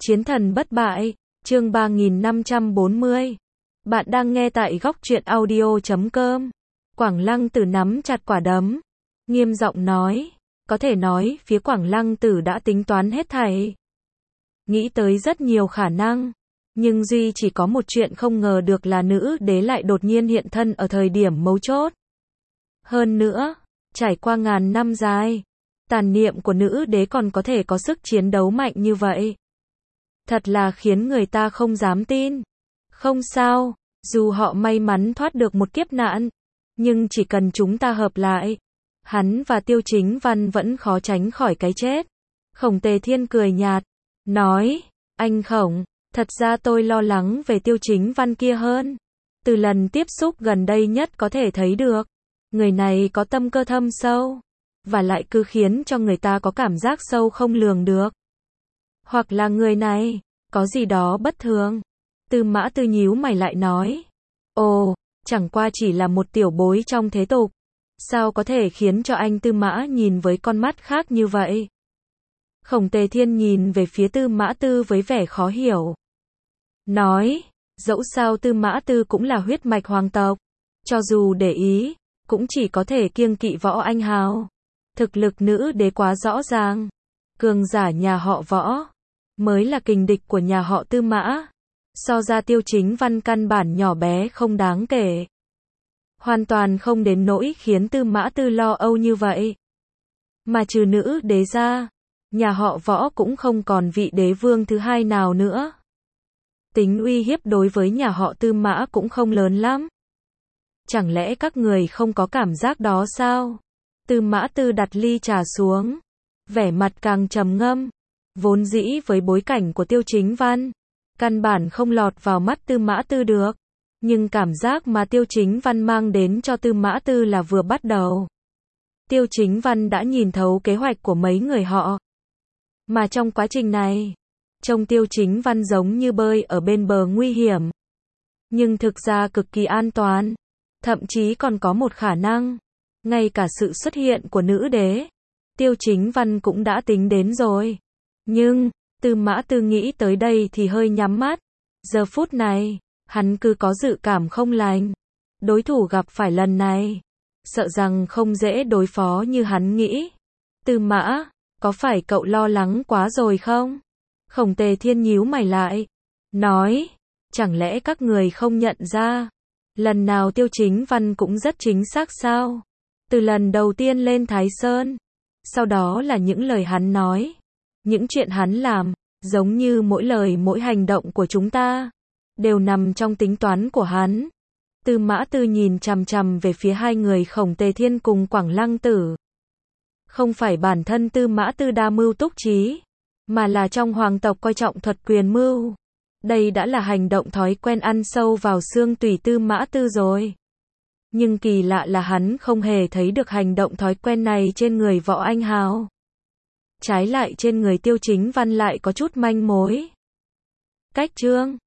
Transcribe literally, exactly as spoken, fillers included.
Chiến thần bất bại, chương ba nghìn năm trăm bốn mươi. Bạn đang nghe tại góc truyện audio chấm com. Quảng Lăng Tử nắm chặt quả đấm, nghiêm giọng nói, có thể nói phía Quảng Lăng Tử đã tính toán hết thảy. Nghĩ tới rất nhiều khả năng, nhưng duy chỉ có một chuyện không ngờ được là nữ đế lại đột nhiên hiện thân ở thời điểm mấu chốt. Hơn nữa, trải qua ngàn năm dài, tàn niệm của nữ đế còn có thể có sức chiến đấu mạnh như vậy. Thật là khiến người ta không dám tin. Không sao, dù họ may mắn thoát được một kiếp nạn, nhưng chỉ cần chúng ta hợp lại, hắn và Tiêu Chính Văn vẫn khó tránh khỏi cái chết. Khổng Tề Thiên cười nhạt, nói, anh Khổng, thật ra tôi lo lắng về Tiêu Chính Văn kia hơn. Từ lần tiếp xúc gần đây nhất có thể thấy được, người này có tâm cơ thâm sâu, và lại cứ khiến cho người ta có cảm giác sâu không lường được. Hoặc là người này có gì đó bất thường. Tư Mã Tư nhíu mày lại nói, ồ, chẳng qua chỉ là một tiểu bối trong thế tục, sao có thể khiến cho anh Tư Mã nhìn với con mắt khác như vậy? Khổng Tề Thiên nhìn về phía Tư Mã Tư với vẻ khó hiểu, nói, dẫu sao Tư Mã Tư cũng là huyết mạch hoàng tộc, cho dù để ý, cũng chỉ có thể kiêng kỵ Võ Anh Hào. Thực lực nữ đế quá rõ ràng, cường giả nhà họ Võ mới là kình địch của nhà họ Tư Mã. So ra Tiêu Chính Văn căn bản nhỏ bé không đáng kể, hoàn toàn không đến nỗi khiến Tư Mã Tư lo âu như vậy. Mà trừ nữ đế ra, nhà họ Võ cũng không còn vị đế vương thứ hai nào nữa. Tính uy hiếp đối với nhà họ Tư Mã cũng không lớn lắm. Chẳng lẽ các người không có cảm giác đó sao? Tư Mã Tư đặt ly trà xuống, vẻ mặt càng trầm ngâm. Vốn dĩ với bối cảnh của Tiêu Chính Văn, căn bản không lọt vào mắt Tư Mã Tư được. Nhưng cảm giác mà Tiêu Chính Văn mang đến cho Tư Mã Tư là vừa bắt đầu. Tiêu Chính Văn đã nhìn thấu kế hoạch của mấy người họ. Mà trong quá trình này, trông Tiêu Chính Văn giống như bơi ở bên bờ nguy hiểm. Nhưng thực ra cực kỳ an toàn. Thậm chí còn có một khả năng, ngay cả sự xuất hiện của nữ đế, Tiêu Chính Văn cũng đã tính đến rồi. Nhưng, Tư Mã Tư nghĩ tới đây thì hơi nhắm mắt. Giờ phút này, hắn cứ có dự cảm không lành. Đối thủ gặp phải lần này, sợ rằng không dễ đối phó như hắn nghĩ. Tư Mã, có phải cậu lo lắng quá rồi không? Khổng Tề Thiên nhíu mày lại, nói, chẳng lẽ các người không nhận ra, lần nào Tiêu Chính Văn cũng rất chính xác sao? Từ lần đầu tiên lên Thái Sơn, sau đó là những lời hắn nói, những chuyện hắn làm, giống như mỗi lời mỗi hành động của chúng ta, đều nằm trong tính toán của hắn. Tư Mã Tư nhìn chằm chằm về phía hai người Khổng Tề Thiên cùng Quảng Lăng Tử. Không phải bản thân Tư Mã Tư đa mưu túc trí, mà là trong hoàng tộc coi trọng thuật quyền mưu. Đây đã là hành động thói quen ăn sâu vào xương tủy Tư Mã Tư rồi. Nhưng kỳ lạ là hắn không hề thấy được hành động thói quen này trên người Võ Anh Hào. Trái lại trên người Tiêu Chính Văn lại có chút manh mối. Cách chương